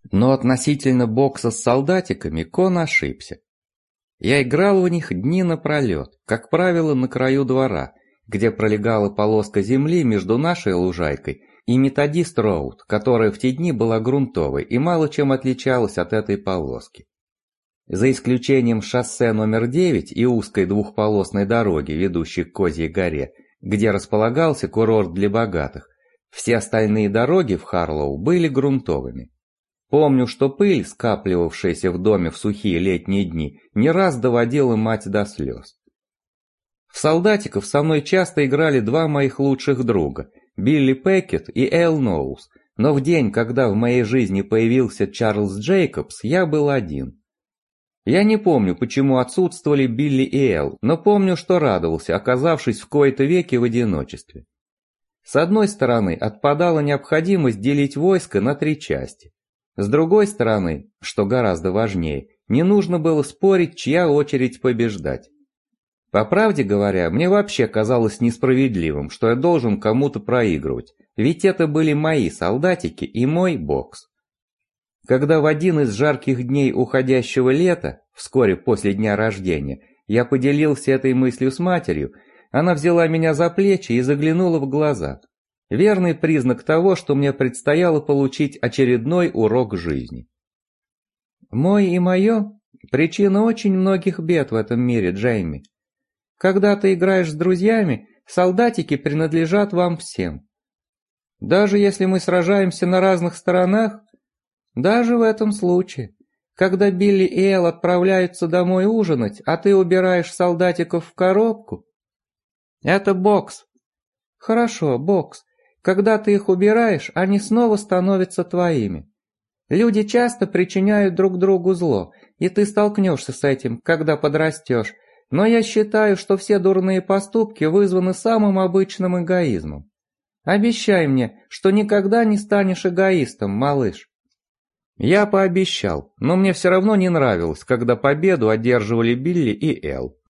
Но относительно бокса с солдатиками Кон ошибся. Я играл в них дни напролет, как правило, на краю двора, где пролегала полоска земли между нашей лужайкой и Методист-Роуд, которая в те дни была грунтовой и мало чем отличалась от этой полоски. За исключением шоссе номер 9 и узкой двухполосной дороги, ведущей к Козьей горе, где располагался курорт для богатых, все остальные дороги в Харлоу были грунтовыми. Помню, что пыль, скапливавшаяся в доме в сухие летние дни, не раз доводила мать до слез. В солдатиков со мной часто играли два моих лучших друга – Билли Пеккет и Эл Ноулс, но в день, когда в моей жизни появился Чарльз Джейкобс, я был один. Я не помню, почему отсутствовали Билли и Эл, но помню, что радовался, оказавшись в кои-то веки в одиночестве. С одной стороны, отпадала необходимость делить войско на три части. С другой стороны, что гораздо важнее, не нужно было спорить, чья очередь побеждать. По правде говоря, мне вообще казалось несправедливым, что я должен кому-то проигрывать, ведь это были мои солдатики и мой бокс. Когда в один из жарких дней уходящего лета, вскоре после дня рождения, я поделился этой мыслью с матерью, она взяла меня за плечи и заглянула в глаза. Верный признак того, что мне предстояло получить очередной урок жизни. «Мой и мое – причина очень многих бед в этом мире, Джейми. Когда ты играешь с друзьями, солдатики принадлежат вам всем. Даже если мы сражаемся на разных сторонах, даже в этом случае, когда Билли и Эл отправляются домой ужинать, а ты убираешь солдатиков в коробку. Это бокс. Хорошо, бокс. Когда ты их убираешь, они снова становятся твоими. Люди часто причиняют друг другу зло, и ты столкнешься с этим, когда подрастешь, но я считаю, что все дурные поступки вызваны самым обычным эгоизмом. Обещай мне, что никогда не станешь эгоистом, малыш». Я пообещал, но мне все равно не нравилось, когда победу одерживали Билли и Эл.